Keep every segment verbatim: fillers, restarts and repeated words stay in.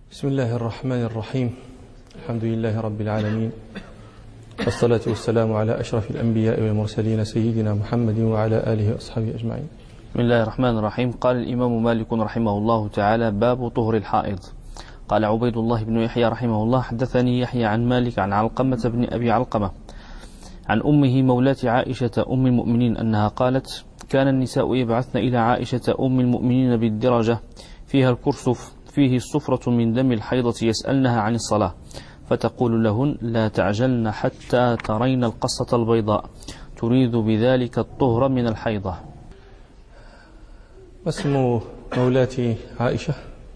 بسم الله الرحمن الرحيم. الحمد لله رب العالمين، والصلاة والسلام على أشرف الأنبياء والمرسلين سيدنا محمد وعلى آله وأصحابه أجمعين. بسم الله الرحمن الرحيم. قال الإمام مالك رحمه الله تعالى: باب طهر الحائض. قال عبيد الله بن يحيى رحمه الله: حدثني يحيى عن مالك عن علقمة بن أبي علقمة عن أمه مولاة عائشة أم المؤمنين أنها قالت: كان النساء يبعثن إلى عائشة أم المؤمنين بالدرجة فيها الكرسف فيه الصفرة من دم الحيضة يسألنها عن الصلاة، فتقول لهن: لا تعجلن حتى ترين القصة البيضاء، تريد بذلك الطهر من الحيضة. اسم مولاة عائشة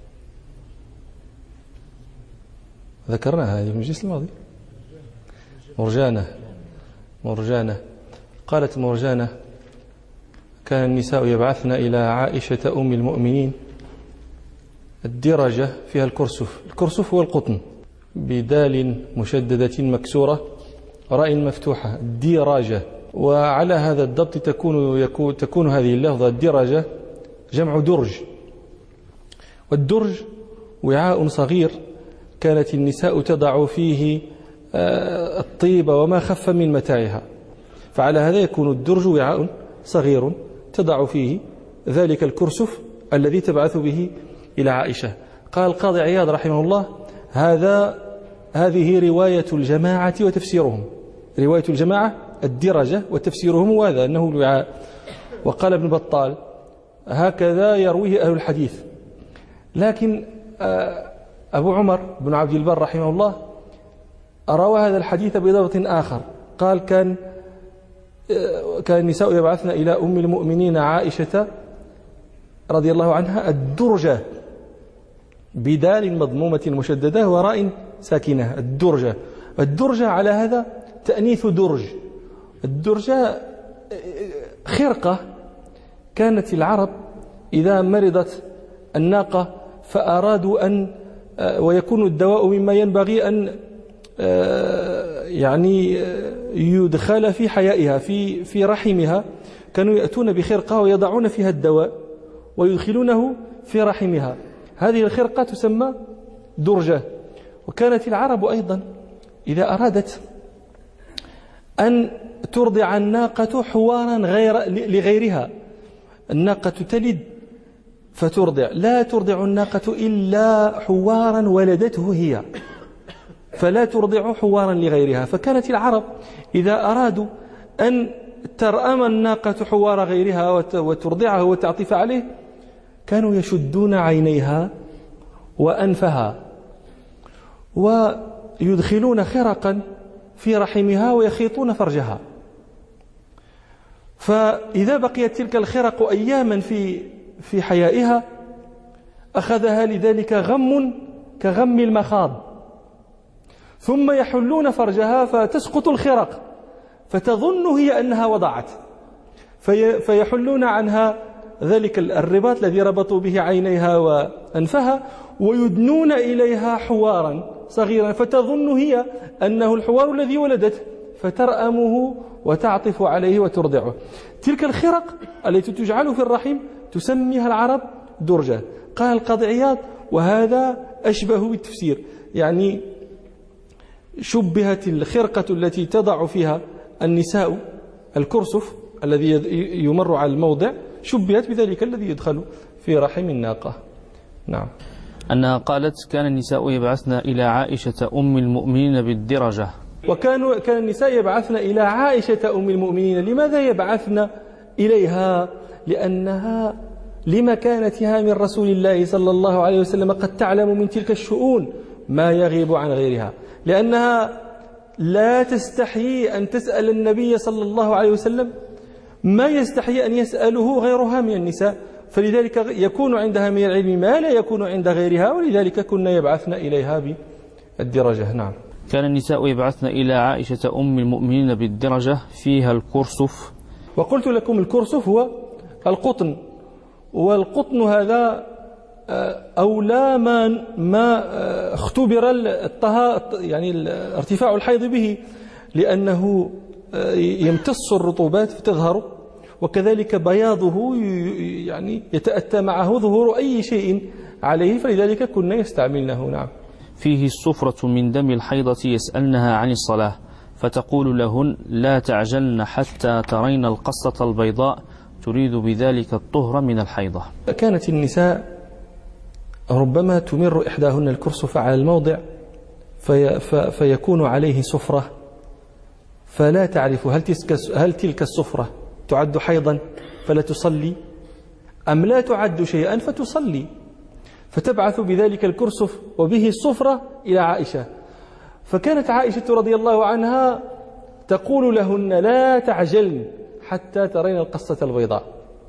ذكرناها هذه في المجلس الماضي. مرجانة مرجانة قالت مرجانة: كان النساء يبعثن إلى عائشة أم المؤمنين الدرجة فيها الكرسف. الكرسف هو القطن بدال مشددة مكسورة راء مفتوحة، الدرجة. وعلى هذا الضبط تكون يكون تكون هذه اللفظة الدرجة جمع درج، والدرج وعاء صغير كانت النساء تضع فيه الطيب وما خف من متاعها، فعلى هذا يكون الدرج وعاء صغير تضع فيه ذلك الكرسف الذي تبعث به إلى عائشة. قال القاضي عياض رحمه الله: هذا هذه رواية الجماعة وتفسيرهم. رواية الجماعة الدرجة وتفسيرهم وهذا أنه الوعاء. وقال ابن بطال: هكذا يرويه أهل الحديث. لكن أبو عمر بن عبد البر رحمه الله روى هذا الحديث بضبط آخر. قال: كان كان النساء يبعثن إلى أم المؤمنين عائشة رضي الله عنها الدرجة بدال مضمومة مشددة وراء ساكنة، الدرجة. الدرجة على هذا تأنيث درج. الدرجة خرقة كانت العرب إذا مرضت الناقة فأرادوا أن ويكون الدواء مما ينبغي أن يعني يدخل في حيائها في في رحمها، كانوا يأتون بخرقة ويضعون فيها الدواء ويدخلونه في رحمها. هذه الخرقة تسمى درجة. وكانت العرب أيضا إذا أرادت أن ترضع الناقة حوارا غير لغيرها، الناقة تلد فترضع، لا ترضع الناقة إلا حوارا ولدته هي، فلا ترضع حوارا لغيرها. فكانت العرب إذا أرادوا أن ترأم الناقة حوار غيرها وترضعه وتعطف عليه كانوا يشدون عينيها وأنفها ويدخلون خرقا في رحمها ويخيطون فرجها. فإذا بقيت تلك الخرق أياما في في حيائها أخذها لذلك غم كغم المخاض، ثم يحلون فرجها فتسقط الخرق فتظن هي أنها وضعت، في فيحلون عنها ذلك الرباط الذي ربطوا به عينيها وأنفها ويدنون إليها حوارا صغيرا فتظن هي أنه الحوار الذي ولدته فترأمه وتعطف عليه وترضعه. تلك الخرق التي تجعل في الرحم تسميها العرب درجة. قال القاضي عياض: وهذا أشبه بالتفسير، يعني شبهت الخرقة التي تضع فيها النساء الكرسف الذي يمر على الموضع، شبهت بذلك الذي يدخل في رحم الناقة. نعم. أنها قالت: كان النساء يبعثن إلى عائشة أم المؤمنين بالدرجة. وكانوا كان النساء يبعثن إلى عائشة أم المؤمنين. لماذا يبعثن إليها؟ لأنها لمكانتها من رسول الله صلى الله عليه وسلم قد تعلم من تلك الشؤون ما يغيب عن غيرها، لأنها لا تستحيي أن تسأل النبي صلى الله عليه وسلم ما يستحيي أن يسأله غيرها من النساء، فلذلك يكون عندها من العلم ما لا يكون عند غيرها، ولذلك كنا يبعثن إليها بالدرجة. نعم. كان النساء يبعثن إلى عائشة أم المؤمنين بالدرجة فيها الكرسف. وقلت لكم الكرسف هو القطن، والقطن هذا أولى ما ما اختبر الطهارة يعني ارتفاع الحيض به، لأنه يمتص الرطوبات فتظهر، وكذلك بياضه يعني يتأتى معه ظهور أي شيء عليه، فلذلك كنا يستعملنه. نعم. فيه الصفرة من دم الحيضة يسألنها عن الصلاة فتقول لهن لا تعجلن حتى ترين القصة البيضاء تريد بذلك الطهر من الحيضة. كانت النساء ربما تمر إحداهن الكرسف على الموضع في فيكون عليه صفرة، فلا تعرف هل هل تلك الصفرة تعد حيضا فلا تصلي أم لا تعد شيئا فتصلي، فتبعث بذلك الكرسف وبه الصفرة إلى عائشة. فكانت عائشة رضي الله عنها تقول لهن لا تعجلن حتى ترين القصة البيضاء.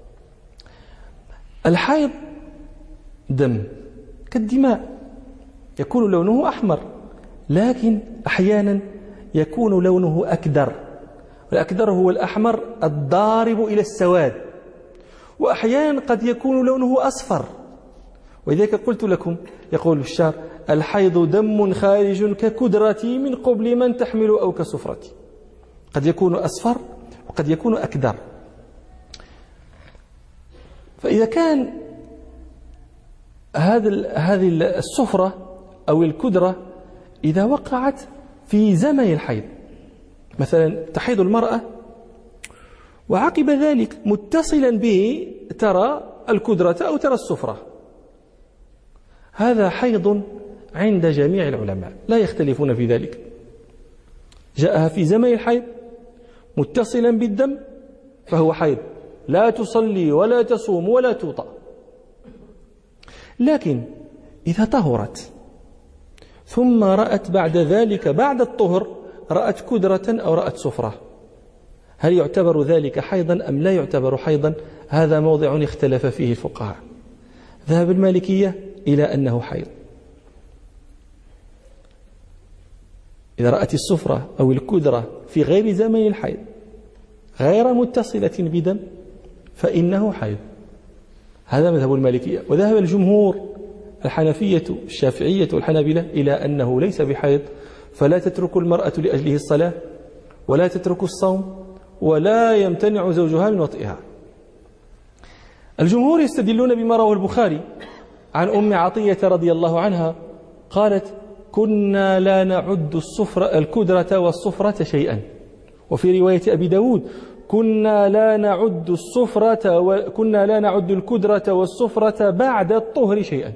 الحيض دم كالدماء يكون لونه أحمر، لكن أحيانا يكون لونه أكدر، والأكدر هو الأحمر الضارب إلى السواد، وأحيانا قد يكون لونه أصفر. ولذلك قلت لكم يقول الشعر الحيض دم خارج ككدرتي من قبل من تحمل أو كسفرتي، قد يكون أصفر وقد يكون أكدر. فإذا كان هذه السفرة أو الكدرة إذا وقعت في زمن الحيض، مثلا تحيض المرأة وعقب ذلك متصلا به ترى الكدرة أو ترى السفرة، هذا حيض عند جميع العلماء لا يختلفون في ذلك. جاءها في زمن الحيض متصلا بالدم فهو حيض، لا تصلي ولا تصوم ولا توطأ. لكن إذا طهرت ثم رأت بعد ذلك بعد الطهر رأت كدرة أو رأت سفرة، هل يعتبر ذلك حيضا أم لا يعتبر حيضا؟ هذا موضع اختلف فيه الفقهاء. ذهب المالكية إلى أنه حيض إذا رأت السفرة أو الكدرة في غير زمن الحيض غير متصلة بدم فإنه حيض. هذا مذهب المالكية. وذهب الجمهور الحنفية الشافعية والحنابلة إلى أنه ليس بحيض، فلا تترك المرأة لأجله الصلاة ولا تترك الصوم ولا يمتنع زوجها من وطئها. الجمهور يستدلون بما رواه البخاري عن أم عطية رضي الله عنها قالت كنا لا نعد الصفرة الكدرة والصفرة شيئا، وفي رواية أبي داود كنا لا نعد الصفرة وكنا لا نعد الكدرة والصفرة بعد الطهر شيئا.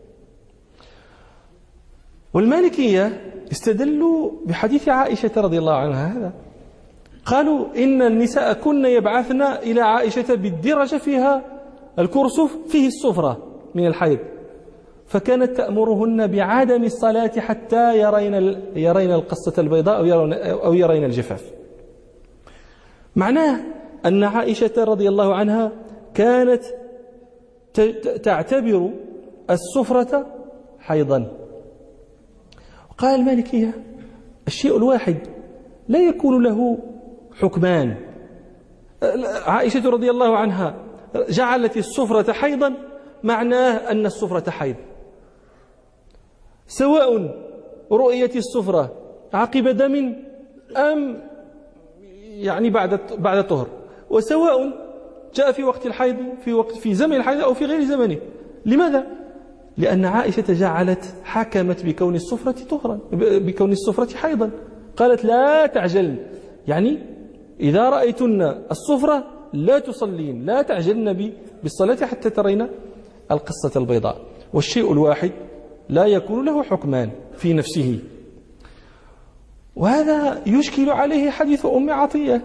والمالكية استدلوا بحديث عائشة رضي الله عنها هذا، قالوا إن النساء كن يبعثن إلى عائشة بالدرج فيها الكرسف فيه الصفرة من الحيض، فكانت تأمرهن بعدم الصلاة حتى يرين يرين القصة البيضاء أو يرين, أو يرين الجفاف. معناه أن عائشة رضي الله عنها كانت تعتبر الصفرة حيضا. قال المالكية الشيء الواحد لا يكون له حكمان. عائشة رضي الله عنها جعلت الصفرة حيضا، معناه أن الصفرة حيض، سواء رؤية الصفرة عقب دم أم يعني بعد بعد الطهر، وسواء جاء في وقت الحيض في وقت في زمن الحيض أو في غير زمنه. لماذا؟ لأن عائشة جعلت حكمت بكون الصفرة طهرا بكون الصفرة حيضا، قالت لا تعجلن، يعني إذا رأيتن الصفرة لا تصلين لا تعجلن بالصلاة حتى ترين القصة البيضاء. والشيء الواحد لا يكون له حكمان في نفسه. وهذا يشكل عليه حديث أم عطية.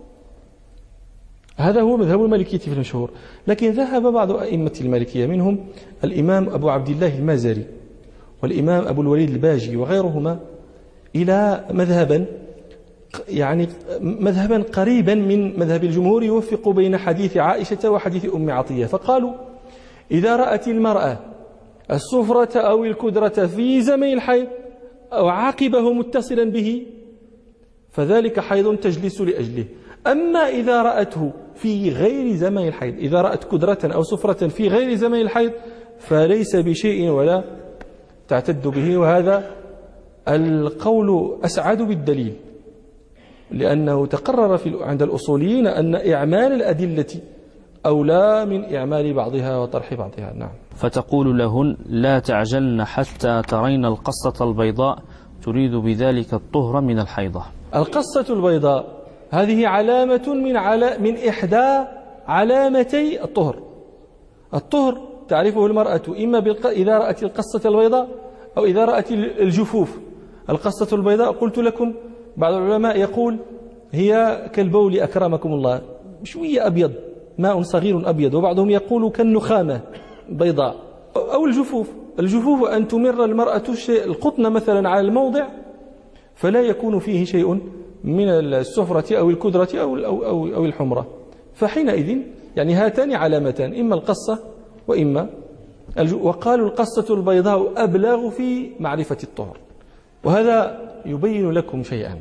هذا هو مذهب المالكية في المشهور. لكن ذهب بعض أئمة المالكية منهم الإمام أبو عبد الله المازري والإمام أبو الوليد الباجي وغيرهما إلى مذهبا يعني مذهبا قريبا من مذهب الجمهور يوفق بين حديث عائشة وحديث أم عطية، فقالوا إذا رأت المرأة الصفرة أو الكدرة في زمن الحيض أو عاقبه متصلا به فذلك حيض تجلس لأجله. أما إذا رأته في غير زمن الحيض، إذا رأت كدرة أو صفرة في غير زمن الحيض فليس بشيء ولا تعتد به. وهذا القول أسعد بالدليل، لأنه تقرر في عند الأصوليين أن إعمال الأدلة أولى من إعمال بعضها وطرح بعضها. نعم. فتقول لهن لا تعجلن حتى ترين القصة البيضاء تريد بذلك الطهر من الحيضة. القصة البيضاء هذه علامة من على من إحدى علامتي الطهر. الطهر تعرفه المرأة إما بالق... إذا رأت القصة البيضاء أو إذا رأت الجفوف. القصة البيضاء قلت لكم بعض العلماء يقول هي كالبول أكرمكم الله، شوية أبيض، ماء صغير أبيض، وبعضهم يقول كالنخامة بيضاء. أو الجفوف، الجفوف أن تمر المرأة القطن مثلا على الموضع فلا يكون فيه شيء من السفرة أو الكدرة أو, أو, أو, أو الحمرة، فحينئذ يعني هاتان علامتان، إما القصة وإما الجو. وقالوا القصة البيضاء أبلغ في معرفة الطهر. وهذا يبين لكم شيئا،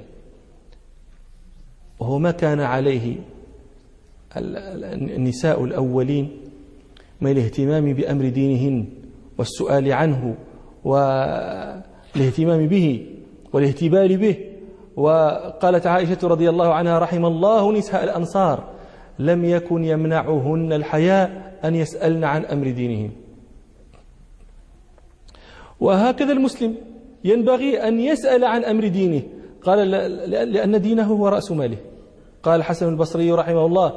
وهو ما كان عليه النساء الأولين من الاهتمام بأمر دينهن والسؤال عنه والاهتمام به والاهتبال به. وقالت عائشة رضي الله عنها رحم الله نساء الأنصار لم يكن يمنعهن الحياء أن يسألن عن أمر دينهن. وهكذا المسلم ينبغي أن يسأل عن أمر دينه، قال لأن دينه هو رأس ماله. قال الحسن البصري رحمه الله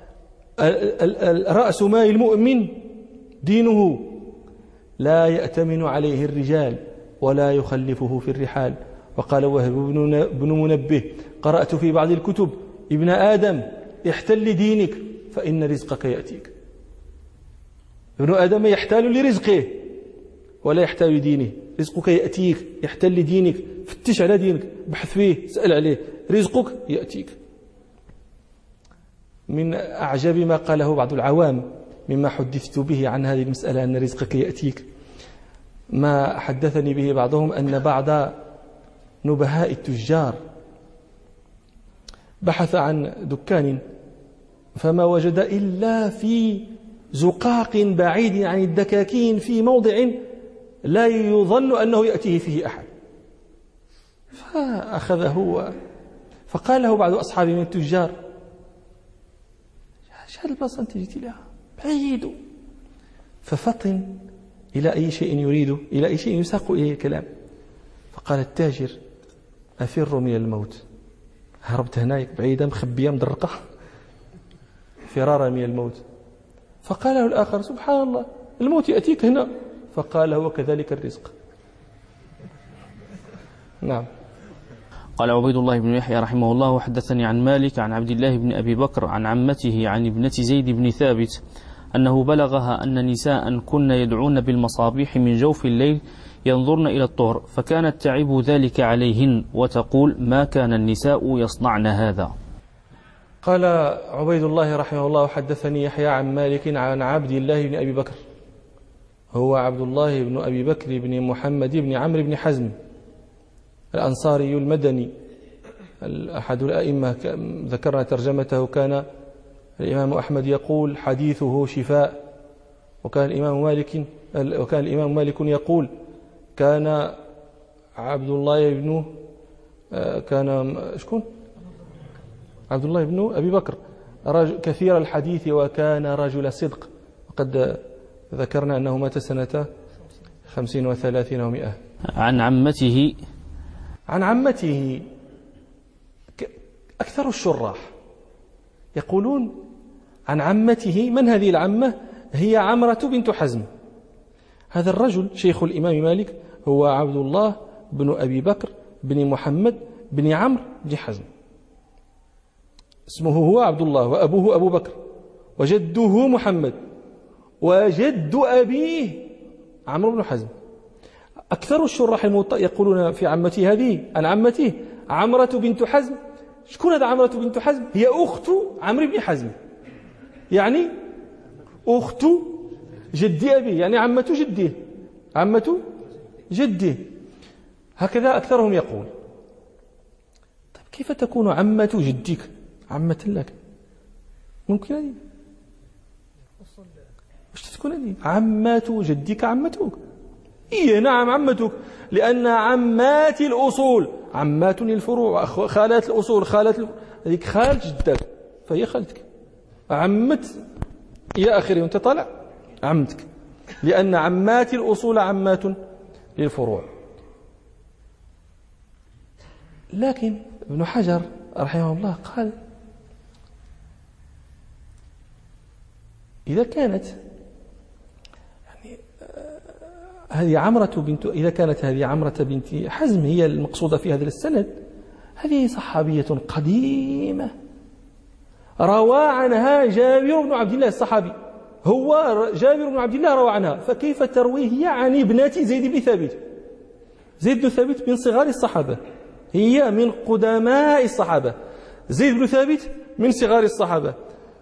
رأس مال المؤمن دينه لا يأتمن عليه الرجال ولا يخلفه في الرحال. وقال وهب بن منبه قرأت في بعض الكتب ابن آدم احتل دينك فإن رزقك يأتيك. ابن آدم يحتال لرزقه ولا يحتال لدينه، رزقك يأتيك، يحتل لدينك، فتش على دينك، بحث فيه، سأل عليه، رزقك يأتيك. من أعجب ما قاله بعض العوام مما حدثت به عن هذه المسألة أن رزقك يأتيك، ما حدثني به بعضهم أن بعض نبهاء التجار بحث عن دكان فما وجد إلا في زقاق بعيد عن الدكاكين في موضع لا يظن أنه يأتيه فيه أحد، فأخذه فقال له بعض أصحابه من التجار ايش هذا البلاصة أنت جيت لها بعيد، ففطن إلى أي شيء يريده، إلى أي شيء يساق إليه الكلام. فقال التاجر أفر من الموت، هربت هناك بعيدة مخبية مدرقة فرارا من الموت. فقال له الآخر سبحان الله الموت يأتيك هنا، فقال هو كذلك الرزق. نعم. قال عبيد الله بن يحيى رحمه الله وحدثني عن مالك عن عبد الله بن أبي بكر عن عمته عن ابنة زيد بن ثابت أنه بلغها أن نساء كن يدعون بالمصابيح من جوف الليل ينظرن إلى الطهر، فكانت تعب ذلك عليهن وتقول ما كان النساء يصنعن هذا. قال عبيد الله رحمه الله حدثني يحيى عن مالك عن عبد الله بن أبي بكر، هو عبد الله بن أبي بكر بن محمد بن عمرو بن حزم الأنصاري المدني أحد الأئمة، ذكرنا ترجمته، كان الإمام أحمد يقول حديثه شفاء، وكان الإمام مالك وكان الإمام مالك يقول كان عبد الله بن كان شكون عبد الله بن أبي بكر كثير الحديث وكان رجل صدق، وقد ذكرنا أنه مات سنة خمسين وثلاثين ومئة. عن عمته عن عمته أكثر الشراح يقولون عن عمته. من هذه العمة؟ هي عمرة بنت حزم. هذا الرجل شيخ الإمام مالك هو عبد الله بن أبي بكر بن محمد بن عمرو بن حزم، اسمه هو عبد الله وأبوه أبو بكر وجده محمد وجد أبيه عمرو بن حزم. أكثر الشراح يقولون في عمته هذه عن عمته عمرة بنت حزم. شكون هذا عمرة بنت حزم؟ هي أخت عمرو بن حزم، يعني أخت جدي أبي، يعني عمة جديه، عمة جديه، هكذا أكثرهم يقول. طيب كيف تكون عمة جدك عمة لك؟ ممكن هذه؟ وش تكون هذه؟ عمة جدك عمتك؟ إيه نعم عمتك، لأن عمات الأصول عمات الفروع، خالات الأصول خالات هذيك خالة جدك فهي خالتك، عمت إلى آخره وأنت طالع عمتك. لأن عمات الأصول عمات للفروع. لكن ابن حجر رحمه الله قال إذا كانت يعني هذه عمرة بنت إذا كانت هذه عمرة بنت حزم هي المقصودة في هذا السند، هذه صحابية قديمة روى عنها جابر بن عبد الله الصحابي، هو جابر بن عبد الله روى عنها، فكيف تروي هي عن ابنة زيد بن ثابت؟ زيد بن ثابت من صغار الصحابة، هي من قدماء الصحابة، زيد بن ثابت من صغار الصحابة،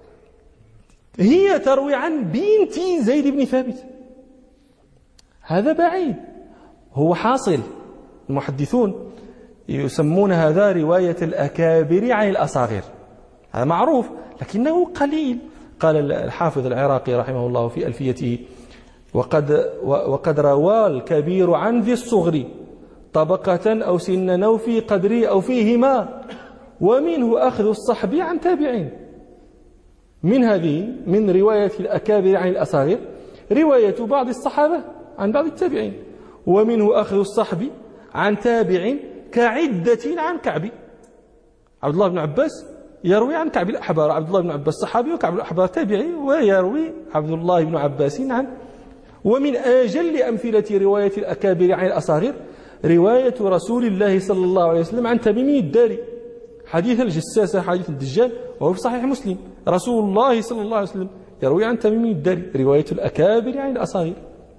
هي تروي عن بنت زيد بن ثابت. هذا بعيد. هو حاصل المحدثون يسمون هذا رواية الأكابر عن الأصاغر، هذا معروف لكنه قليل. قال الحافظ العراقي رحمه الله في ألفيته وقد, وقد روى الكبير عن ذي الصغر طبقة أو سنا أو في قدر أو فيهما، ومنه أخذ الصحب عن تابعين. من هذه من رواية الأكابر عن الأصاغر رواية بعض الصحابة عن بعض التابعين، ومنه أخذ الصحب عن تابع كعدة عن كعب. عبد الله بن عباس يروي عن كعب الأحبار، عبد الله بن عباس صحابي وكعب الأحبار تابعي، ويروي عبد الله بن عباس عن. ومن أجل أمثلة رواية الأكابر عن الأصاغر رواية رسول الله صلى الله عليه وسلم عن تميم الداري، حديث الجساسة حديث الدجال، وهو في صحيح مسلم. رسول الله صلى الله عليه وسلم يروي عن تميم الداري، رواية الأكابر عن الأصاغر.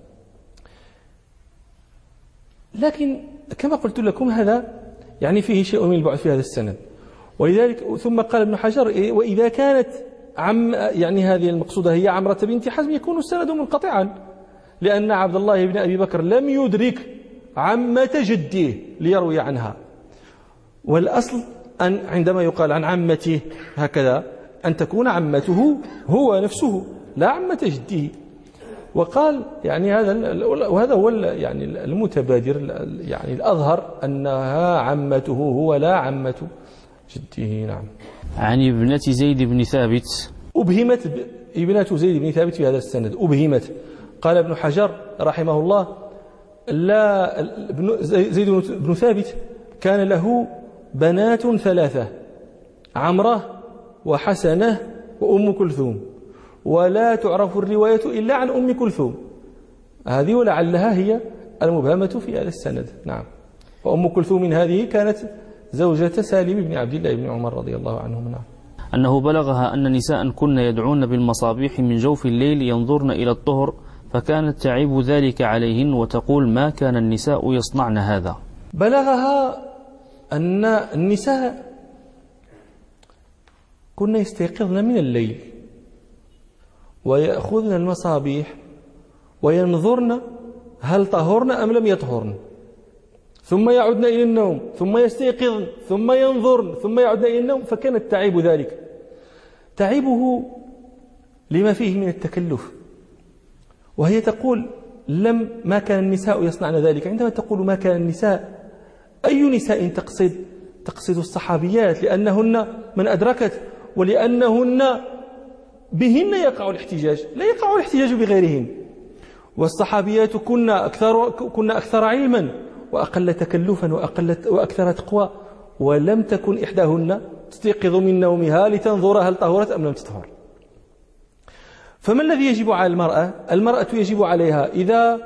لكن كما قلت لكم هذا يعني فيه شيء من البعد في هذا السند. ولذلك ثم قال ابن حجر وإذا كانت عم يعني هذه المقصودة هي عمرة بنت حزم يكون السند منقطعا، لأن عبد الله بن أبي بكر لم يدرك عمة جده ليروي عنها. والأصل أن عندما يقال عن عمته هكذا أن تكون عمته هو نفسه لا عمة جده. وقال يعني هذا وهذا هو يعني المتبادر يعني الأظهر أنها عمته هو لا عمة جده. نعم. عن ابنة زيد بن ثابت أبهمت ابنة زيد بن ثابت في هذا السند، أبهمت. قال ابن حجر رحمه الله لا زيد بن ثابت كان له بنات ثلاثة، عمرة وحسنة وأم كلثوم، ولا تعرف الرواية إلا عن أم كلثوم، هذه ولعلها هي المبهمة في هذا السند. نعم. وأم كلثوم هذه كانت زوجة سالم بن عبد الله بن عمر رضي الله عنهم. نعم. أنه بلغها أن نساء كن يدعون بالمصابيح من جوف الليل ينظرن إلى الطهر، فكانت تعيب ذلك عليهن وتقول ما كان النساء يصنعن هذا. بلغها أن النساء كن يستيقظن من الليل ويأخذن المصابيح وينظرن هل طهرن أم لم يطهرن، ثم يعودن إلى النوم، ثم يستيقظن، ثم ينظرن، ثم يعودن إلى النوم. فكانت تعيب ذلك، تعيبه لما فيه من التكلف. وهي تقول لم ما كان النساء يصنعن ذلك. عندما تقول ما كان النساء، أي نساء تقصد؟ تقصد الصحابيات، لأنهن من أدركت، ولأنهن بهن يقع الاحتجاج، لا يقع الاحتجاج بغيرهن. والصحابيات كن أكثر, كن أكثر علما وأقل تكلفا وأقل وأكثر تقوى، ولم تكن إحداهن تستيقظ من نومها لتنظر هل طهرت أم لم تطهر. فما الذي يجب على المرأة؟ المرأة يجب عليها إذا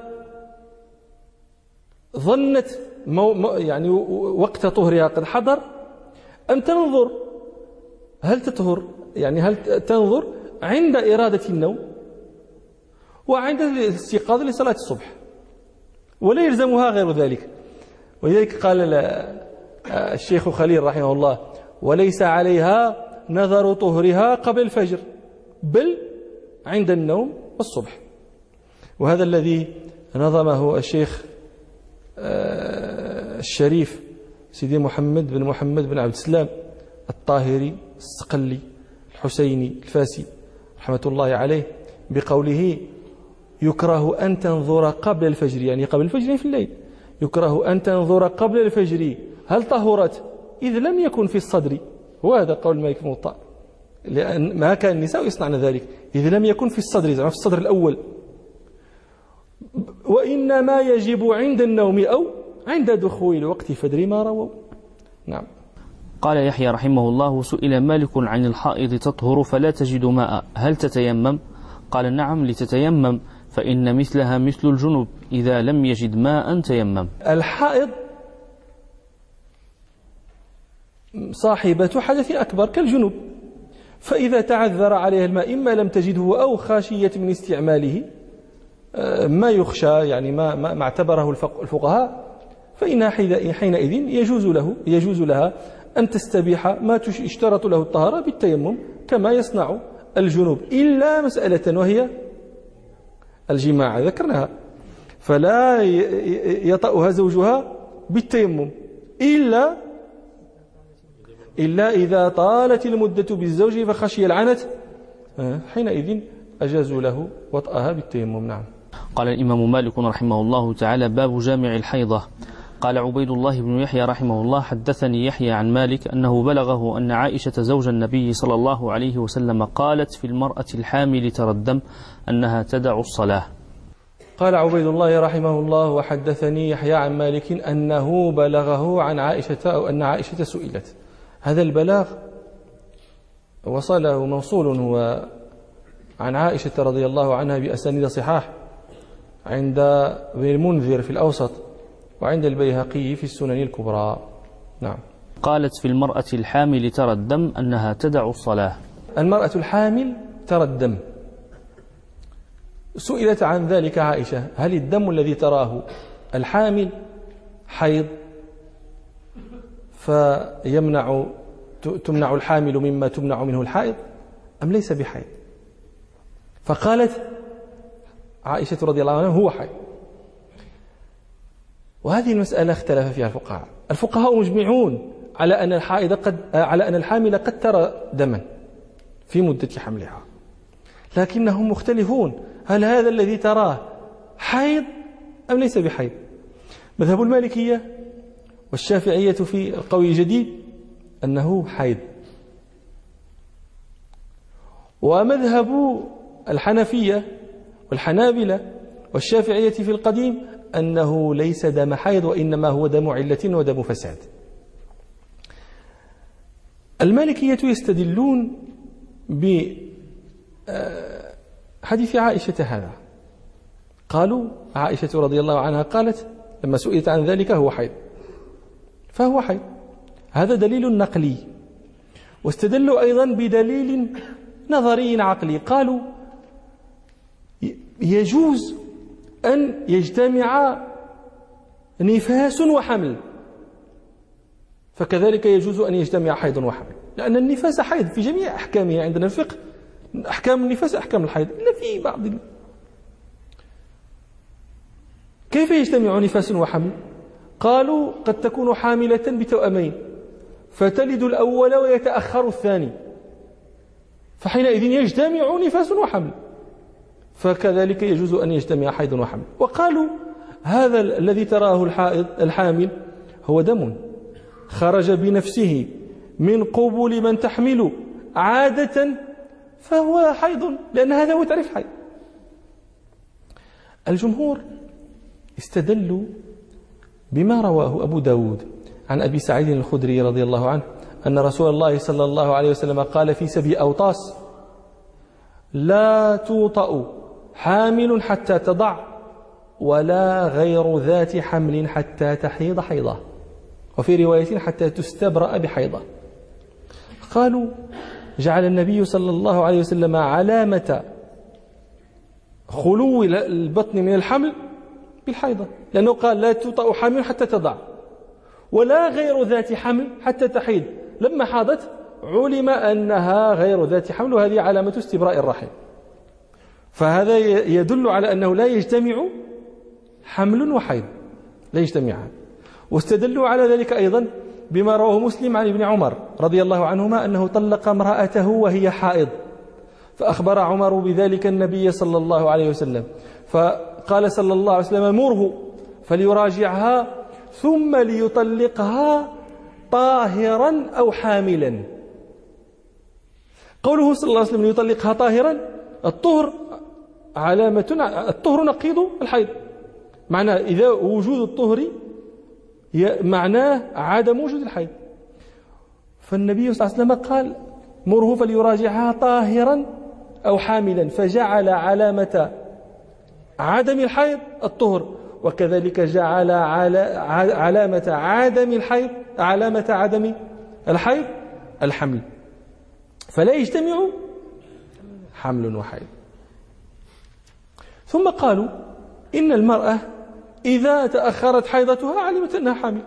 ظنت مو يعني وقت طهرها قد حضر أن تنظر هل تطهر، يعني هل تنظر عند إرادة النوم وعند الاستيقاظ لصلاة الصبح، ولا يلزمها غير ذلك. ولذلك قال الشيخ خليل رحمه الله وليس عليها نظر طهرها قبل الفجر بل عند النوم والصبح. وهذا الذي نظمه الشيخ الشريف سيدي محمد بن محمد بن عبد السلام الطاهري الصقلي الحسيني الفاسي رحمة الله عليه بقوله يكره أن تنظر قبل الفجر، يعني قبل الفجر في الليل، يكره أن تنظر قبل الفجر هل طهرت إذ لم يكن في الصدر. وهذا قول مالك بن الموطأ، لأن ما كان النساء يصنعن ذلك إذ لم يكن في الصدر، يعني في الصدر الأول. وإنما يجب عند النوم أو عند دخول الوقت فدر ما رووا. نعم. قال يحيى رحمه الله: سئل مالك عن الحائض تطهر فلا تجد ماء هل تتيمم؟ قال: نعم لتتيمم، فإن مثلها مثل الجنوب إذا لم يجد ماء تيمم. الحائض صاحبة حدث أكبر كالجنوب، فإذا تعذر عليها الماء إما لم تجده أو خاشية من استعماله ما يخشى، يعني ما ما اعتبره الفقهاء، فإنها حينئذ يجوز له يجوز لها أن تستبيح ما يشترط له الطهارة بالتيمم كما يصنع الجنوب، إلا مسألة وهي الجماع ذكرناها، فلا يطأها زوجها بالتيمم إلا إلا إذا طالت المدة بالزوج فخشي العنت، حينئذ أجازوا له وطأها بالتيمم. نعم. قال الإمام مالك رحمه الله تعالى: باب جامع الحيضة. قال عبيد الله بن يحيى رحمه الله: حدثني يحيى عن مالك أنه بلغه أن عائشة زوج النبي صلى الله عليه وسلم قالت في المرأة الحامل ترى الدم أنها تدع الصلاة. قال عبيد الله رحمه الله: وحدثني يحيى عن مالك أنه بلغه عن عائشة أو أن عائشة سئلت. هذا البلاغ وصله موصول هو عن عائشة رضي الله عنها بأسانيد صحاح عند ابن المنذر في الأوسط وعند البيهقي في السنن الكبرى. نعم. قالت في المرأة الحامل ترى الدم أنها تدع الصلاة. المرأة الحامل ترى الدم، سئلت عن ذلك عائشة: هل الدم الذي تراه الحامل حيض فيمنع تمنع الحامل مما تمنع منه الحائض أم ليس بحيض؟ فقالت عائشة رضي الله عنها: هو حيض. وهذه المسألة اختلف فيها الفقهاء. الفقهاء مجمعون على أن الحائض قد على أن الحامل قد ترى دما في مدة حملها، لكنهم مختلفون: هل هذا الذي تراه حيض أم ليس بحيض؟ مذهب المالكية والشافعية في القول الجديد أنه حيض، ومذهب الحنفية والحنابلة والشافعية في القديم أنه ليس دم حيض وإنما هو دم علة ودم فساد. المالكية يستدلون بحديث عائشة هذا، قالوا عائشة رضي الله عنها قالت لما سئلت عن ذلك: هو حيض، فهو حيض. هذا دليل نقلي. واستدلوا أيضا بدليل نظري عقلي، قالوا يجوز أن يجتمع نفاس وحمل، فكذلك يجوز أن يجتمع حيض وحمل، لأن النفاس حيض في جميع أحكامه عندنا الفقه، أحكام النفاس أحكام الحيض إلا في بعض. كيف يجتمع نفاس وحمل؟ قالوا قد تكون حاملة بتوأمين فتلد الأول ويتأخر الثاني، فحينئذ يجتمع نفاس وحمل، فكذلك يجوز أن يجتمع حيض وحمل. وقالوا هذا الذي تراه الحائض الحامل هو دم خرج بنفسه من قبول من تحمل عادة، فهو حيض، لأن هذا هو تعريف حيض. الجمهور استدلوا بما رواه أبو داود عن أبي سعيد الخدري رضي الله عنه أن رسول الله صلى الله عليه وسلم قال في سبي أوطاس: لا توطأ حامل حتى تضع ولا غير ذات حمل حتى تحيض حيضة، وفي رواية حتى تستبرأ بحيضة. قالوا جعل النبي صلى الله عليه وسلم علامة خلو البطن من الحمل بالحيضة، لأنه قال لا توطأ حامل حتى تضع ولا غير ذات حمل حتى تحيض. لما حاضت علم أنها غير ذات حمل، وهذه علامة استبراء الرحم، فهذا يدل على أنه لا يجتمع حمل وحيض، لا يجتمعان. واستدلوا على ذلك أيضا بما رواه مسلم عن ابن عمر رضي الله عنهما أنه طلق امرأته وهي حائض، فأخبر عمر بذلك النبي صلى الله عليه وسلم، فقال صلى الله عليه وسلم: مره فليراجعها ثم ليطلقها طاهرا أو حاملا. قوله صلى الله عليه وسلم ليطلقها طاهرا، الطهر علامة، الطهر نقيض الحيض، معناه إذا وجود الطهر معناه عدم وجود الحيض. فالنبي صلى الله عليه وسلم قال مره فليراجعها طاهرا أو حاملا، فجعل علامة عدم الحيض الطهر، وكذلك جعل علامة عدم الحيض علامة عدم الحيض الحمل، فلا يجتمع حمل وحيض. ثم قالوا إن المرأة إذا تأخرت حيضتها علمت أنها حامل.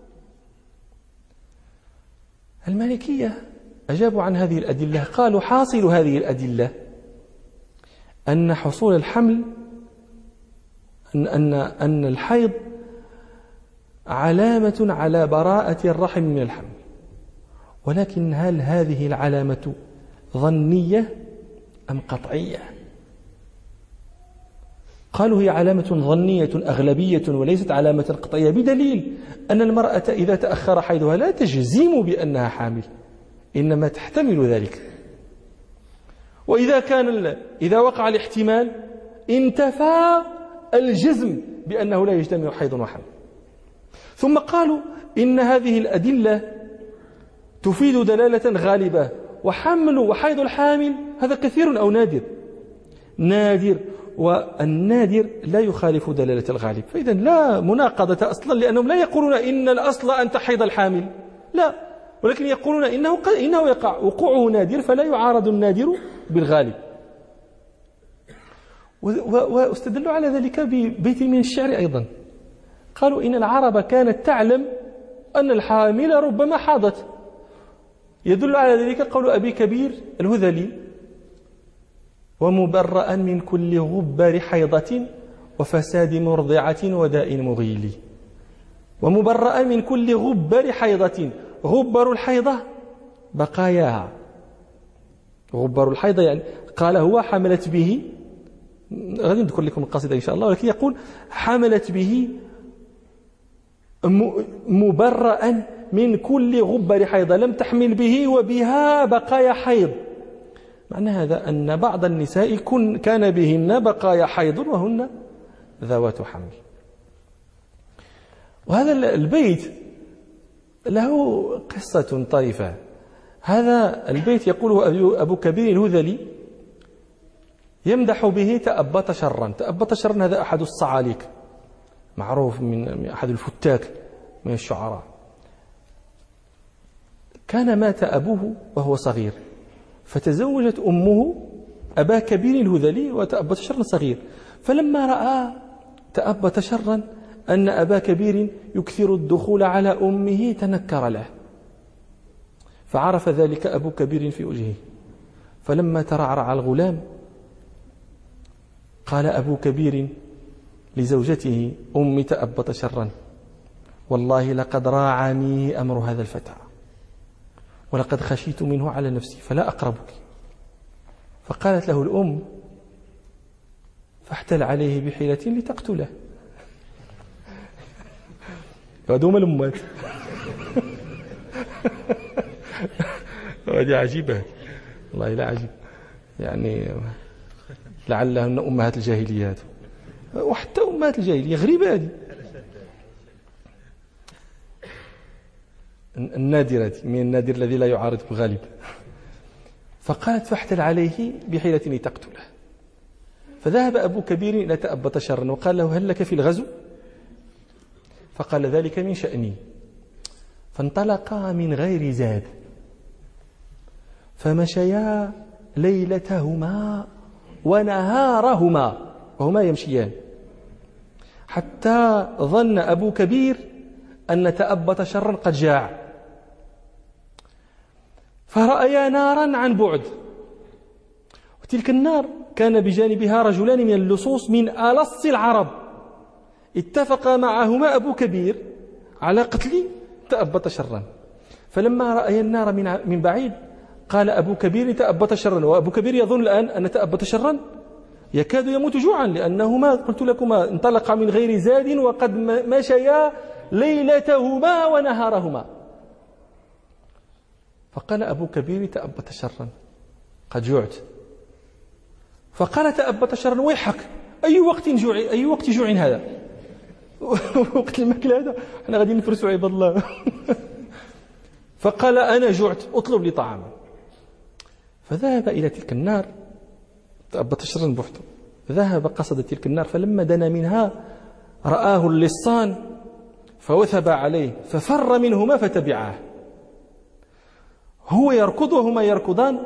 المالكية أجابوا عن هذه الأدلة، قالوا حاصل هذه الأدلة أن حصول الحمل أن, أن, أن الحيض علامة على براءة الرحم من الحمل، ولكن هل هذه العلامة ظنية أم قطعية؟ قالوا هي علامة ظنية أغلبية وليست علامة قطعية، بدليل أن المرأة إذا تأخر حيضها لا تجزم بأنها حامل، إنما تحتمل ذلك. وإذا كان إذا وقع الاحتمال انتفى الجزم بأنه لا يجتمع حيض وحمل. ثم قالوا إن هذه الأدلة تفيد دلالة غالبة، وحمل وحيض الحامل هذا كثير أو نادر نادر والنادر لا يخالف دلالة الغالب، فإذا لا مناقضة أصلا، لأنهم لا يقولون إن الأصل أن تحيض الحامل، لا، ولكن يقولون إنه إنه يقع وقوعه نادر فلا يعارض النادر بالغالب. واستدلوا على ذلك ببيت من الشعر أيضا، قالوا إن العرب كانت تعلم أن الحامل ربما حاضت. يدل على ذلك قول أبي كبير الهذلي: ومبرأ من كل غبر حيضة وفساد مرضعة وداء مغيل. ومبرأ من كل غبر حيضة، غبر الحيضة بقاياها، غبر الحيضة يعني قال هو حملت به، غادي نذكر لكم القصيدة إن شاء الله، ولكن يقول حملت به مبرأ من كل غبر حيضة، لم تحمل به وبها بقايا حيض. معنى هذا أن بعض النساء كان بهن بقايا حيض وهن ذوات حمل. وهذا البيت له قصة طريفة. هذا البيت يقوله أبو كبير الهذلي يمدح به تأبط شرا. تأبط شرا هذا أحد الصعاليك، معروف من أحد الفتاك من الشعراء. كان مات أبوه وهو صغير، فتزوجت أمه أبا كبير الهذلي وتأبط شرا صغير. فلما رأى تأبط شرا أن أبا كبير يكثر الدخول على أمه تنكر له، فعرف ذلك أبو كبير في وجهه. فلما ترعرع الغلام قال أبو كبير لزوجته: أمي تأبط شرا، والله لقد راعني أمر هذا الفتى، ولقد خشيت منه على نفسي فلا أقربك. فقالت له الأم: فاحتل عليه بحيلة لتقتله. هذوما الأمات. هذه عجيبة والله، لا عجيب يعني، لعلهن أمهات الجاهليات وحتى أمهات الجاهلية غريبة هذه النادرة، من النادر الذي لا يعارض بغالب. فقالت: فاحتل عليه بحيلة لتقتله. فذهب أبو كبير إلى تأبط شرا وقال له: هل لك في الغزو؟ فقال: ذلك من شأني. فانطلقا من غير زاد، فمشيا ليلتهما ونهارهما وهما يمشيان، حتى ظن أبو كبير أن تأبط شرا قد جاع، فرأيا نارا عن بعد، وتلك النار كان بجانبها رجلان من اللصوص من ألص العرب، اتفق معهما أبو كبير على قتل تأبط شرا. فلما رأي النار من بعيد قال أبو كبير: تأبط شرا. وأبو كبير يظن الآن أن تأبط شرا يكاد يموت جوعا، لأنهما قلت لكما انطلق من غير زاد وقد مشيا ليلتهما ونهارهما. فقال أبو كبير: تأبط شرا، قد جعت. فقال تأبط شرا: ويحك، أي وقت جوع، أي وقت جوع هذا؟ وقت الماكلة هذا احنا غادي نفرسوا عباد الله. فقال أنا جعت أطلب لي طعاما. فذهب إلى تلك النار، تأبط شرا بوحده، ذهب قصد تلك النار، فلما دنا منها رآه اللصان فوثب عليه ففر منهما فتبعاه، هو يركض وهما يركضان،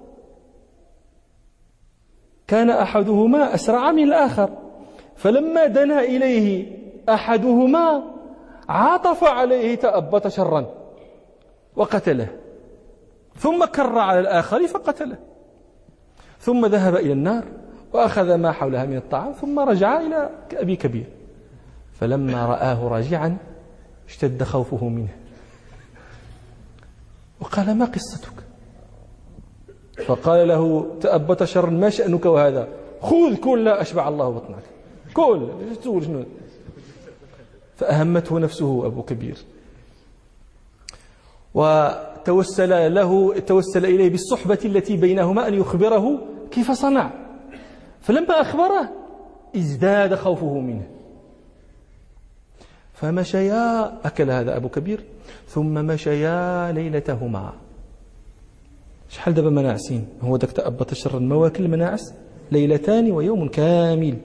كان أحدهما أسرع من الآخر، فلما دنا إليه أحدهما عاطف عليه تأبط شرا وقتله، ثم كر على الآخر فقتله، ثم ذهب إلى النار وأخذ ما حولها من الطعام، ثم رجع إلى أبي كبير، فلما رآه راجعا اشتد خوفه منه وقال ما قصتك؟ فقال له تأبط شرا ما شأنك وهذا؟ خذ كل لا أشبع الله بطنك، كل تقول شنو؟ فأهمته نفسه أبو كبير، وتوسل له توسل إليه بالصحبة التي بينهما أن يخبره كيف صنع، فلما أخبره ازداد خوفه منه، فمشيا، أكل هذا أبو كبير، ثم مشيا ليلتهما. شحال دابا مناعسين؟ هو داك تأبط شرا مواكل المناعس ليلتان ويوم كامل.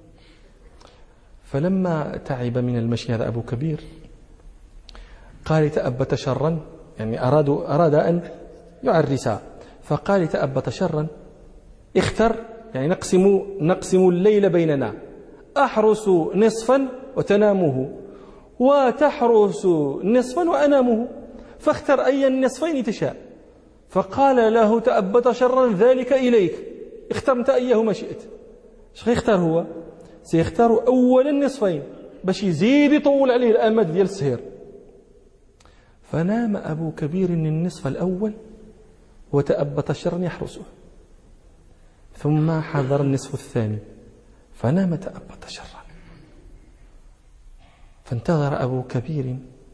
فلما تعب من المشي هذا أبو كبير قال تأبط شرا، يعني أرادوا أراد أن يعرسا، فقال تأبط شرا اختر، يعني نقسم نقسم الليل بيننا، أحرس نصفا وتنامه، وتحرس نصفا وأنامه، فاختر أي النصفين تشاء. فقال له تأبط شرا ذلك إليك، اخترت أيهما شئت. اش غيختار هو؟ سيختار أول النصفين باش يزيد يطول عليه الأمد ديال السهير. فنام أبو كبير النصف الأول وتأبط شرا يحرسه، ثم حضر النصف الثاني فنام تأبط شرا، فانتظر أبو كبير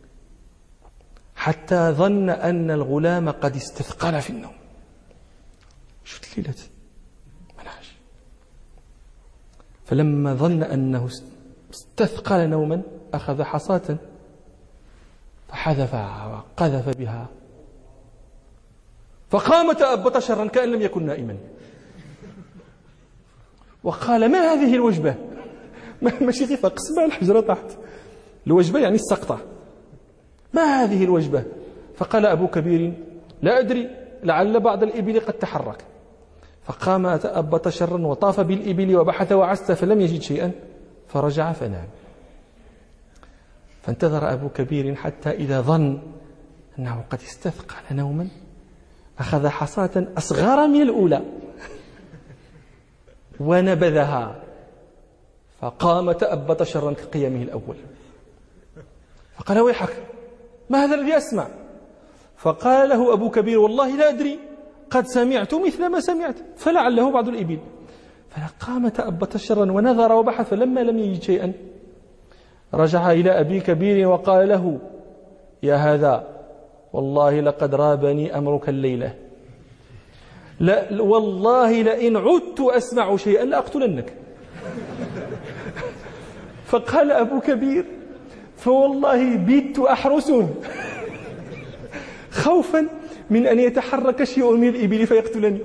حتى ظن أن الغلام قد استثقل في النوم. شفت ليلة منعش، فلما ظن أنه استثقل نوما أخذ حصاة فحذفها وقذف بها، فقام تأبط شرا كأن لم يكن نائما، وقال ما هذه الوجبة؟ ماشي غير قسمة الحجرة تحت، الوجبة يعني السقطة، ما هذه الوجبة؟ فقال أبو كبير لا أدري، لعل بعض الإبل قد تحرك. فقام تأبط شرا وطاف بالإبل وبحث وعست فلم يجد شيئا، فرجع فنام. فانتظر أبو كبير حتى إذا ظن أنه قد استثقل نوما أخذ حصاة أصغر من الأولى ونبذها، فقام تأبط شرا كقيامه الأول، فقال ويحك ما هذا الذي أسمع؟ فقال له أبو كبير والله لا أدري، قد سمعت مثل ما سمعت فلعله بعض الإبل. فقام تأبط شرا ونظر وبحث، فلما لم يجد شيئا رجع إلى أبي كبير وقال له يا هذا والله لقد رابني أمرك الليلة، لا والله لئن عدت أسمع شيئا لأقتلنك. فقال أبو كبير فوالله بيت أحرسه خوفا من أن يتحرك شيء من الإبل فيقتلني.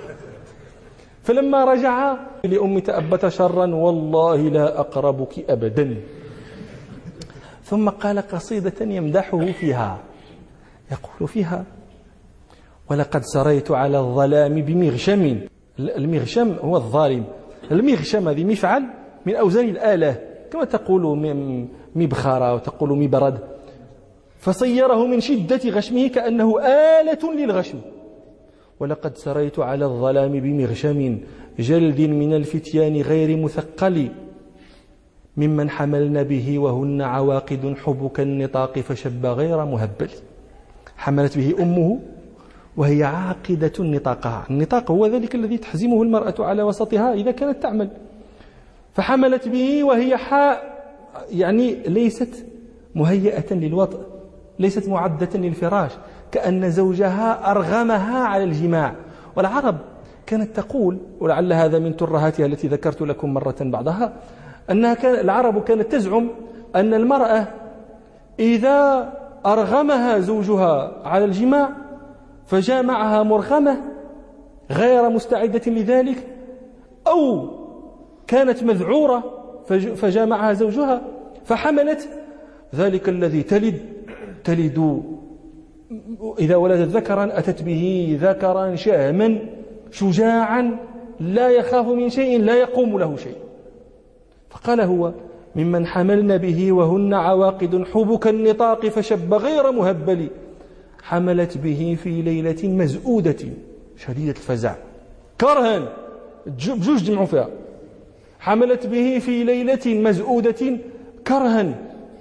فلما رجع لأم تأبت شرا والله لا أقربك أبدا. ثم قال قصيدة يمدحه فيها، يقول فيها ولقد سريت على الظلام بمغشم. المغشم هو الظالم، المغشم هذه مفعل من أوزان الآلة، كما تقول مبخرة وتقول مبرد، فصيره من شدة غشمه كأنه آلة للغشم. ولقد سريت على الظلام بمغشم جلد من الفتيان غير مثقل ممن حملن به وهن عواقد حبك النطاق فشب غير مهبل. حملت به أمه وهي عاقدة نطاقها، النطاق هو ذلك الذي تحزمه المرأة على وسطها إذا كانت تعمل، فحملت به وهي حاء يعني ليست مهيئة للوطء، ليست معدة للفراش، كأن زوجها أرغمها على الجماع. والعرب كانت تقول، ولعل هذا من ترهاتها التي ذكرت لكم مرة بعضها، أنها كان العرب كانت تزعم أن المرأة إذا أرغمها زوجها على الجماع فجامعها مرغمة غير مستعدة لذلك، أو كانت مذعورة فجامعها زوجها فحملت، ذلك الذي تلد تلد إذا ولدت ذكرا أتت به ذكرا شهما شجاعا لا يخاف من شيء لا يقوم له شيء. فقال هو ممن حملن به وهن عواقد حبك النطاق فشب غير مهبل، حملت به في ليلة مزؤودة شديدة الفزع كرها، بجوج جمعوا فيها، حملت به في ليلة مزؤودة كرها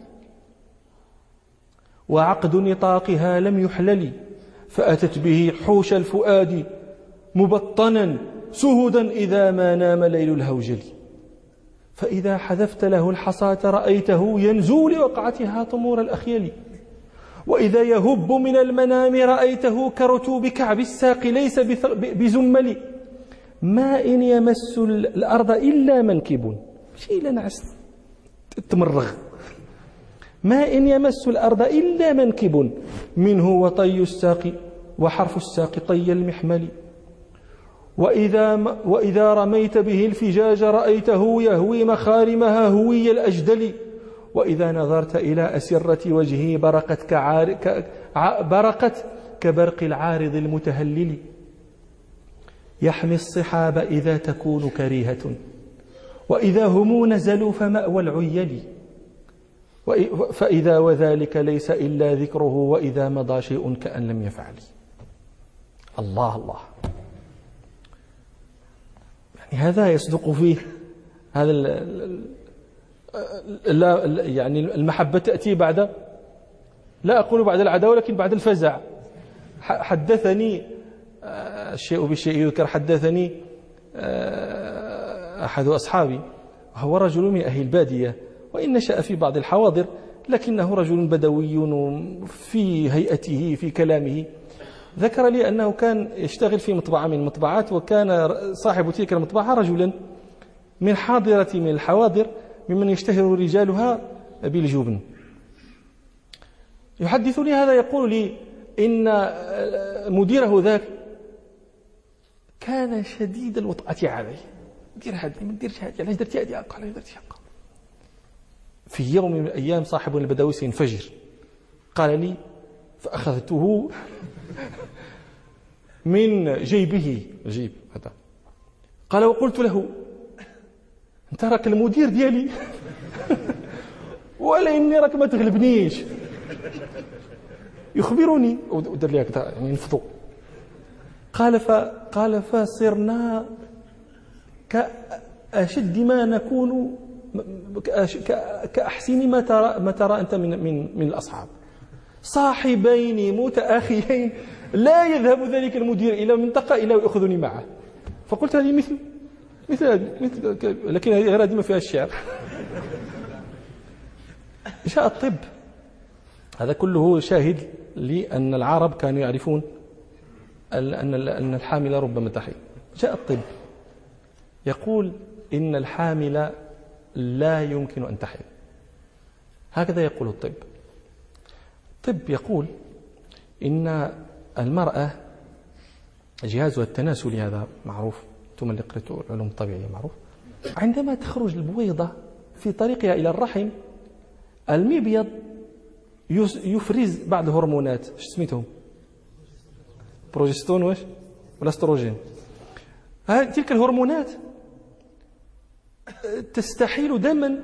وعقد نطاقها لم يحلل، فأتت به حوش الفؤاد مبطنا سهدا إذا ما نام ليل الهوجل، فإذا حذفت له الحصاة رأيته ينزو لوقعتها طمور الأخيل، وإذا يهب من المنام رأيته كرتوب كعب الساق ليس بزمل، ما إن يمس الأرض إلا منكب، شيء لنعس تمرغ، ما إن يمس الأرض إلا منكب، منه وطي الساق وحرف الساق طي المحمل، وإذا, وإذا رميت به الفجاج رأيته يهوي مخارمها هوي الأجدل، وإذا نظرت إلى أسرة وجهه برقت, كعار ك... برقت كبرق العارض المتهلل، يحمي الصحاب إذا تكون كريهة، وإذا هم نزلوا فمأوى العيل، فإذا وذلك ليس إلا ذكره، وإذا مضى شيء كأن لم يفعل. الله الله، يعني هذا يصدق فيه هذا لا يعني المحبة تأتي بعد، لا أقول بعد العداوة ولكن بعد الفزع. حدثني الشيء بالشيء يذكر، حدثني أحد أصحابي هو رجل من أهل البادية وإن نشأ في بعض الحواضر، لكنه رجل بدوي في هيئته في كلامه. ذكر لي أنه كان يشتغل في مطبعة من المطبعات، وكان صاحب تلك المطبعة رجلا من حاضرة من الحواضر ممن يشتهر رجالها بالجبن. يحدثني هذا يقول لي إن مديره ذاك كان شديد الوطأة عليه، دير هذه ما ديرش هذه، علاش درتي هذه، قال علاش درتي هكا. في يوم من الأيام صاحب البدوي سينفجر، قال لي فأخذته من جيبه، جيب هذا، قال وقلت له انت راك المدير ديالي ولا اني راك ما تغلبنيش. يخبرني ودار لي هكذا يعني نفضوا. قال فقال فصرنا كأشد ما نكون، كأحسن ما ترى ما ترى انت من من من الاصحاب، صاحبين متآخيين، لا يذهب ذلك المدير الى منطقه الا ويأخذني معه. فقلت هذه مثل مثل هذه مثل، لكن غير هذه ما فيها الشعر. جاء الطب، هذا كله شاهد لأن العرب كانوا يعرفون أن أن الحامل ربما تحيض. جاء الطب يقول إن الحامل لا يمكن أن تحيض، هكذا يقول الطب. الطب يقول إن المرأة جهازها التناسلي، هذا معروف، ثم اللي قرأتوا العلوم الطبيعية معروف، عندما تخرج البويضة في طريقها إلى الرحم المبيض يفرز بعض هرمونات، ايش سميتهم؟ بروجستون واش ولا استروجين. تلك الهرمونات تستحيل دما،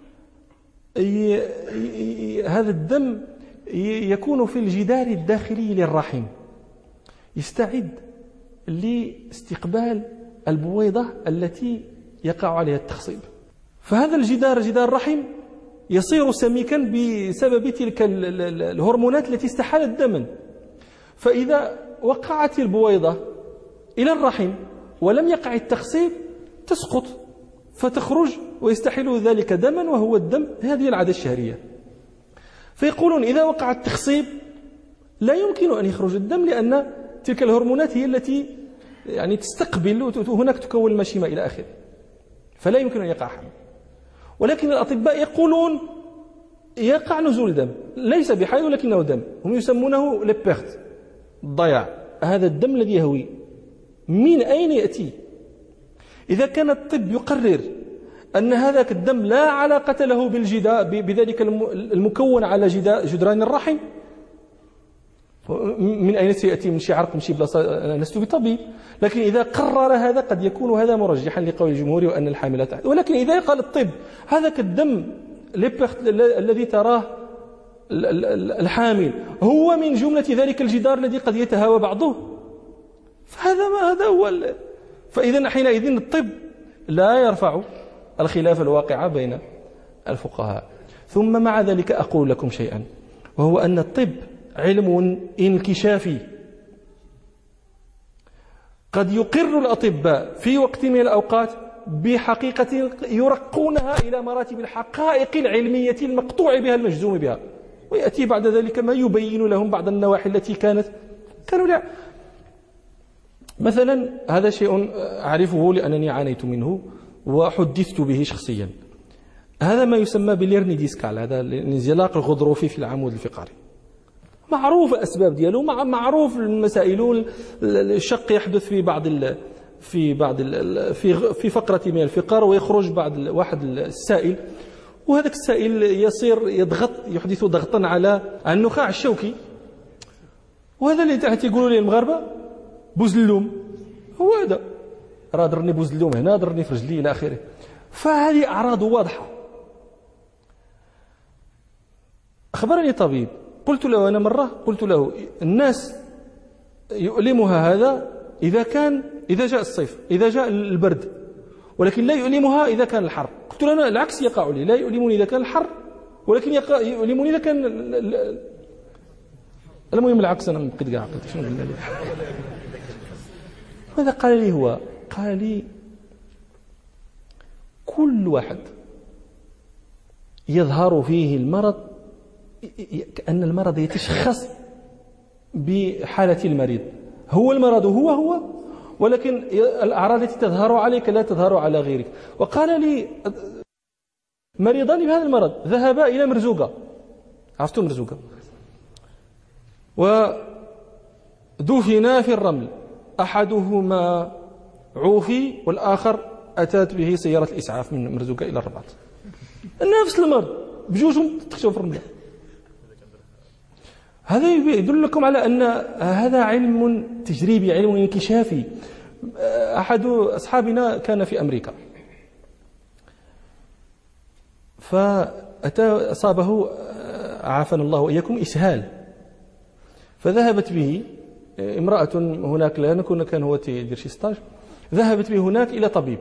هذا الدم يكون في الجدار الداخلي للرحم، يستعد لاستقبال البويضة التي يقع عليها التخصيب. فهذا الجدار، جدار الرحم، يصير سميكا بسبب تلك الهرمونات التي استحالت دما. فإذا وقعت البويضة إلى الرحم ولم يقع التخصيب تسقط فتخرج ويستحيل ذلك دما، وهو الدم، هذه العادة الشهرية. فيقولون إذا وقع التخصيب لا يمكن أن يخرج الدم، لأن تلك الهرمونات هي التي يعني تستقبل، هناك تكون المشيمة إلى آخره، فلا يمكن أن يقع حمل. ولكن الأطباء يقولون يقع نزول دم، ليس بحيض ولكنه دم، هم يسمونه لبيرت، الضياع. هذا الدم الذي يهوي من أين يأتي؟ إذا كان الطب يقرر أن هذاك الدم لا علاقة له بالجدار بذلك المكون على جدران الرحم، من أين سيأتي؟ من شي عرق، من شي بلاصة؟ لست بطبيب، لكن إذا قرر هذا قد يكون هذا مرجحا لقول الجمهور وأن الحامل تحت. ولكن إذا قال الطب هذاك الدم الذي تراه الحامل هو من جملة ذلك الجدار الذي قد يتهاوى بعضه، فهذا ما هذا هو ال... فإذا حينئذ الطب لا يرفع الخلاف الواقع بين الفقهاء. ثم مع ذلك أقول لكم شيئا، وهو أن الطب علم انكشافي. قد يقر الأطباء في وقت من الأوقات بحقيقة يرقونها إلى مراتب الحقائق العلمية المقطوع بها المجزوم بها، ويأتي بعد ذلك ما يبين لهم بعض النواحي التي كانت كانوا لا. مثلا هذا شيء أعرفه لأنني عانيت منه وحدثت به شخصيا. هذا ما يسمى باليرني ديسكال، هذا الانزلاق الغضروفي في العمود الفقري، معروف الأسباب دياله، معروف المسائل. الشق يحدث في بعض ال في بعض ال في في فقرة من الفقر، ويخرج بعض واحد السائل، وهذاك السائل يصير يضغط يحدث ضغطا على النخاع الشوكي، وهذا اللي تحت يقولوا لي المغاربة بوزلوم، هو هذا، راه ضرني بوزلوم هنا، ضرني في رجلي إلى آخره. فهذه أعراض واضحة. أخبرني طبيب، قلت له أنا مرة قلت له الناس يؤلمها هذا إذا كان إذا جاء الصيف، إذا جاء البرد، ولكن لا يؤلمها إذا كان الحر. قلت له أنا العكس يقع لي، لا يؤلمني إذا كان الحر، ولكن يؤلمني إذا كان المهم العكس. أنا بقيت قاعد قلت شنو قلنا لي. ماذا قال لي هو؟ قال لي كل واحد يظهر فيه المرض كأن المرض يتشخص بحالة المريض، هو المرض هو هو، ولكن الأعراض التي تظهر عليك لا تظهر على غيرك. وقال لي مريضان بهذا المرض ذهبا إلى مرزوقة، عرفتم مرزوقة، ودفنا في الرمل، أحدهما عوفي والآخر أتت به سيارة الإسعاف من مرزوقة إلى الرباط، نفس المرض بجوجهم تخشوا في الرمل. هذا يدل لكم على أن هذا علم تجريبي، علم انكشافي. أحد أصحابنا كان في أمريكا، فأصابه عافانا الله وإياكم إسهال، فذهبت به امرأة هناك، لأن كان هو يدير شي ستاج، ذهبت به هناك إلى طبيب،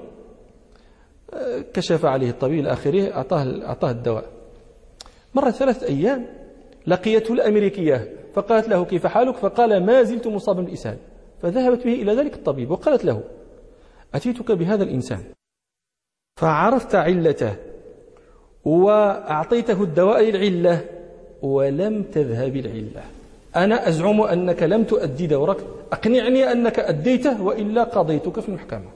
كشف عليه الطبيب إلى آخره، أعطاه أعطاه الدواء. مرت ثلاثة أيام لقيته الأمريكية فقالت له كيف حالك؟ فقال ما زلت مصابا بالإسهال. فذهبت به إلى ذلك الطبيب وقالت له أتيتك بهذا الإنسان فعرفت علته وأعطيته الدواء للعلة ولم تذهب العلة، أنا أزعم أنك لم تؤدي دورك، أقنعني أنك أديته وإلا قضيتك في المحكمة.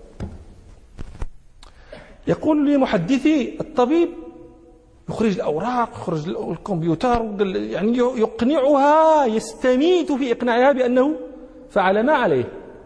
يقول لي محدثي الطبيب يخرج الأوراق، يخرج الكمبيوتر، يعني يقنعها، يستميت في إقناعها بأنه فعل ما عليه،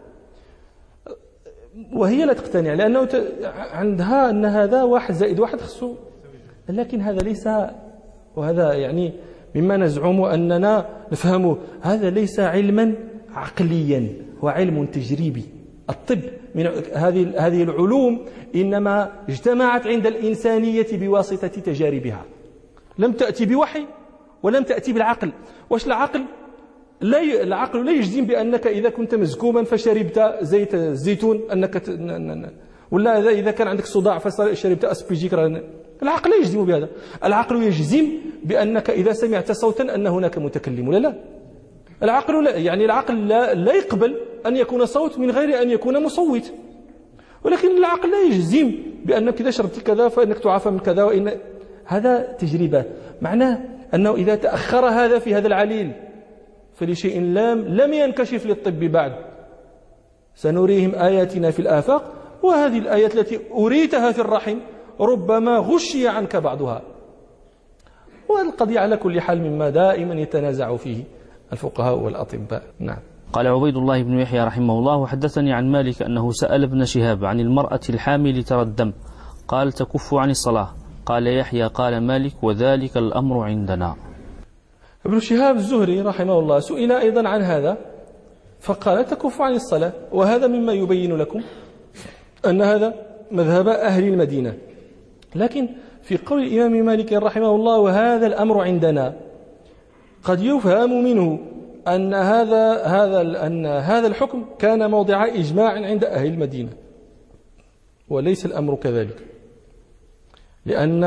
وهي لا تقتنع، لأنه عندها أن هذا واحد زائد واحد خصو. لكن هذا ليس، وهذا يعني مما نزعم أننا نفهمه، هذا ليس علما عقليا، هو علم تجريبي. الطب من هذه هذه العلوم إنما اجتمعت عند الإنسانية بواسطة تجاربها، لم تأتي بوحي ولم تأتي بالعقل. واش العقل؟ لا ي... العقل لا يجزم بأنك إذا كنت مزكوما فشربت زيت الزيتون أنك ت... ولا إذا كان عندك صداع فشربت أسبيجيك. العقل لا يجزم بهذا، العقل يجزم بأنك إذا سمعت صوتا أن هناك متكلم ولا لا. العقل لا، يعني العقل لا, لا يقبل أن يكون صوت من غير أن يكون مصوت، ولكن العقل لا يجزم بأنك إذا شربت كذا فإنك تعافى من كذا، وإن هذا تجربة. معناه أنه إذا تأخر هذا في هذا العليل فلشيء لم لم ينكشف للطب بعد. سنريهم آياتنا في الآفاق، وهذه الآيات التي أريتها في الرحم ربما غشي عنك بعضها. والقضية على كل حال مما دائما يتنازع فيه الفقهاء والأطباء. نعم. قال عبيد الله بن يحيى رحمه الله وحدثني عن مالك أنه سأل ابن شهاب عن المرأة الحامل ترى الدم قال تكف عن الصلاة. قال يحيى قال مالك وذلك الأمر عندنا. ابن شهاب الزهري رحمه الله سئل أيضا عن هذا فقال تكف عن الصلاة، وهذا مما يبين لكم أن هذا مذهب أهل المدينة. لكن في قول الإمام مالك رحمه الله وهذا الأمر عندنا قد يفهم منه أن هذا هذا أن هذا الحكم كان موضع إجماع عند أهل المدينة، وليس الأمر كذلك، لأن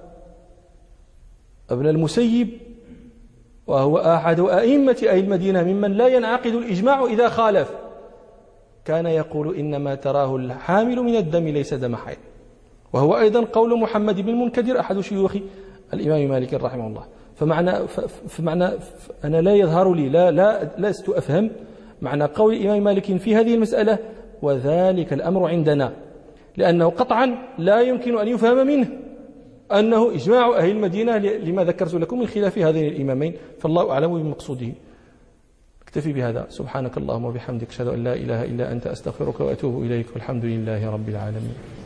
ابن المسيب وهو أحد أئمة أهل المدينة ممن لا ينعقد الإجماع إذا خالف كان يقول إنما تراه الحامل من الدم ليس دم حيض، وهو أيضا قول محمد بن المنكدر أحد شيوخ الإمام مالك رحمه الله. فمعنى فمعنى أنا لا يظهر لي لا لا لست أفهم معنى قول الإمام مالك في هذه المسألة وذلك الأمر عندنا، لأنه قطعا لا يمكن أن يفهم منه أنه إجماع أهل المدينة لما ذكرت لكم من خلاف هذين الإمامين، فالله أعلم بمقصوده. اكتفي بهذا. سبحانك اللهم وبحمدك أشهد أن لا إله إلا أنت أستغفرك وأتوب إليك والحمد لله رب العالمين.